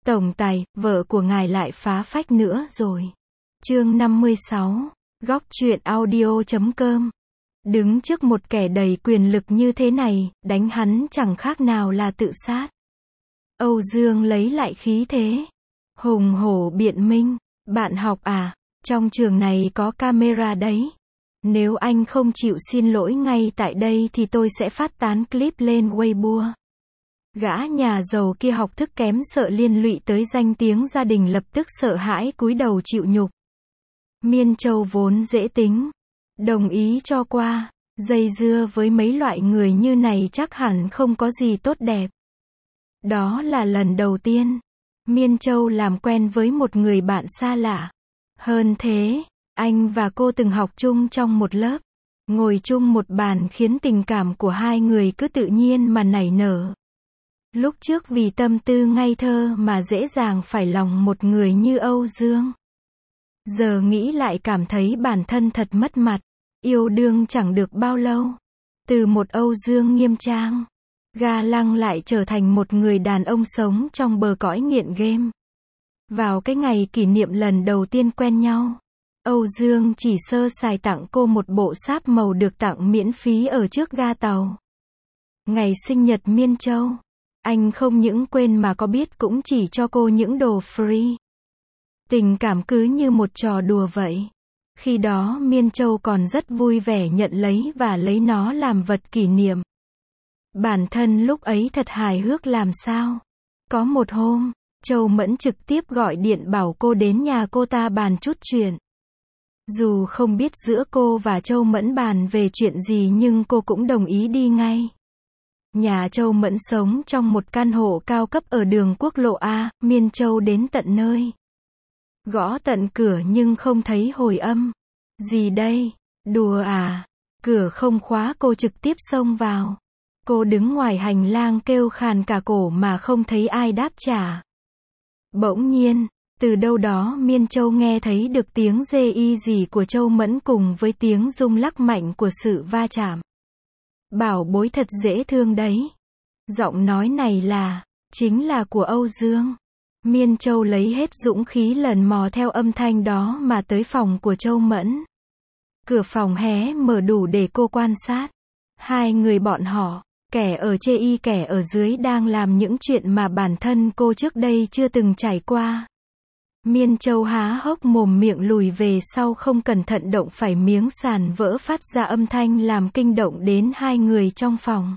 Tổng tài, vợ của ngài lại phá phách nữa rồi. Chương 56. Góc truyện audio.com. Đứng trước một kẻ đầy quyền lực như thế này, đánh hắn chẳng khác nào là tự sát. Âu Dương lấy lại khí thế. Hùng hổ biện minh. Bạn học à, trong trường này có camera đấy. Nếu anh không chịu xin lỗi ngay tại đây thì tôi sẽ phát tán clip lên Weibo. Gã nhà giàu kia học thức kém sợ liên lụy tới danh tiếng gia đình lập tức sợ hãi cúi đầu chịu nhục. Miên Châu vốn dễ tính, đồng ý cho qua, dây dưa với mấy loại người như này chắc hẳn không có gì tốt đẹp. Đó là lần đầu tiên, Miên Châu làm quen với một người bạn xa lạ. Hơn thế, anh và cô từng học chung trong một lớp, ngồi chung một bàn khiến tình cảm của hai người cứ tự nhiên mà nảy nở. Lúc trước vì tâm tư ngây thơ mà dễ dàng phải lòng một người như Âu Dương. Giờ nghĩ lại cảm thấy bản thân thật mất mặt. Yêu đương chẳng được bao lâu. Từ một Âu Dương nghiêm trang, ga lăng lại trở thành một người đàn ông sống trong bờ cõi nghiện game. Vào cái ngày kỷ niệm lần đầu tiên quen nhau, Âu Dương chỉ sơ sài tặng cô một bộ sáp màu được tặng miễn phí ở trước ga tàu. Ngày sinh nhật Miên Châu, anh không những quên mà có biết cũng chỉ cho cô những đồ free. Tình cảm cứ như một trò đùa vậy. Khi đó Miên Châu còn rất vui vẻ nhận lấy và lấy nó làm vật kỷ niệm. Bản thân lúc ấy thật hài hước làm sao. Có một hôm, Châu Mẫn trực tiếp gọi điện bảo cô đến nhà cô ta bàn chút chuyện. Dù không biết giữa cô và Châu Mẫn bàn về chuyện gì nhưng cô cũng đồng ý đi ngay. Nhà Châu Mẫn sống trong một căn hộ cao cấp ở đường quốc lộ A, Miên Châu đến tận nơi. Gõ tận cửa nhưng không thấy hồi âm. Gì đây? Đùa à? Cửa không khóa cô trực tiếp xông vào. Cô đứng ngoài hành lang kêu khàn cả cổ mà không thấy ai đáp trả. Bỗng nhiên, từ đâu đó Miên Châu nghe thấy được tiếng rê y rỉ của Châu Mẫn cùng với tiếng rung lắc mạnh của sự va chạm. Bảo bối thật dễ thương đấy. Giọng nói này chính là của Âu Dương. Miên Châu lấy hết dũng khí lần mò theo âm thanh đó mà tới phòng của Châu Mẫn. Cửa phòng hé mở đủ để cô quan sát. Hai người bọn họ, kẻ ở chê y kẻ ở dưới đang làm những chuyện mà bản thân cô trước đây chưa từng trải qua. Miên Châu há hốc mồm miệng lùi về sau không cẩn thận động phải miếng sàn vỡ phát ra âm thanh làm kinh động đến hai người trong phòng.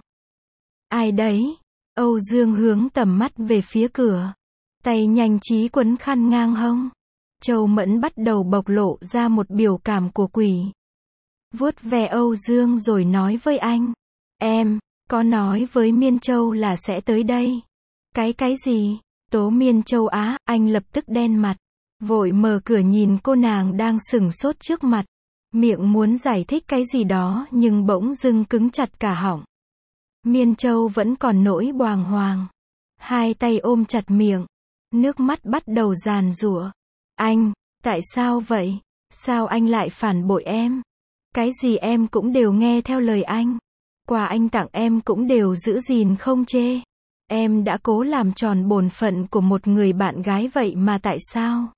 Ai đấy? Âu Dương hướng tầm mắt về phía cửa. Tay nhanh trí quấn khăn ngang hông. Châu Mẫn bắt đầu bộc lộ ra một biểu cảm của quỷ. Vuốt ve Âu Dương rồi nói với anh. Em, có nói với Miên Châu là sẽ tới đây. Cái gì? Tố Miên Châu á, anh lập tức đen mặt. Vội mở cửa nhìn cô nàng đang sửng sốt trước mặt. Miệng muốn giải thích cái gì đó nhưng bỗng dưng cứng chặt cả họng. Miên Châu vẫn còn nỗi bàng hoàng. Hai tay ôm chặt miệng. Nước mắt bắt đầu giàn giụa. Anh, tại sao vậy? Sao anh lại phản bội em? Cái gì em cũng đều nghe theo lời anh. Quà anh tặng em cũng đều giữ gìn không chê. Em đã cố làm tròn bổn phận của một người bạn gái vậy mà tại sao?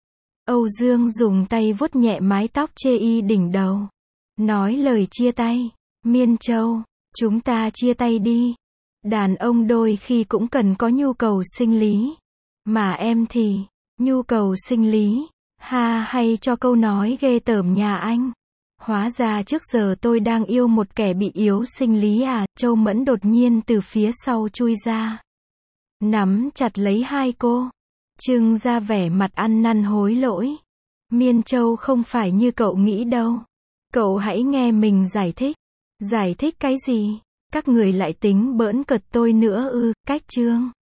Âu Dương dùng tay vuốt nhẹ mái tóc chê y đỉnh đầu. Nói lời chia tay. Miên Châu, chúng ta chia tay đi. Đàn ông đôi khi cũng cần có nhu cầu sinh lý. Mà em thì, nhu cầu sinh lý, hay cho câu nói ghê tởm nhà anh. Hóa ra trước giờ tôi đang yêu một kẻ bị yếu sinh lý à, Châu Mẫn đột nhiên từ phía sau chui ra. Nắm chặt lấy hai cô, trưng ra vẻ mặt ăn năn hối lỗi. Miên Châu không phải như cậu nghĩ đâu. Cậu hãy nghe mình giải thích. Giải thích cái gì? Các người lại tính bỡn cợt tôi nữa ư, cách chương.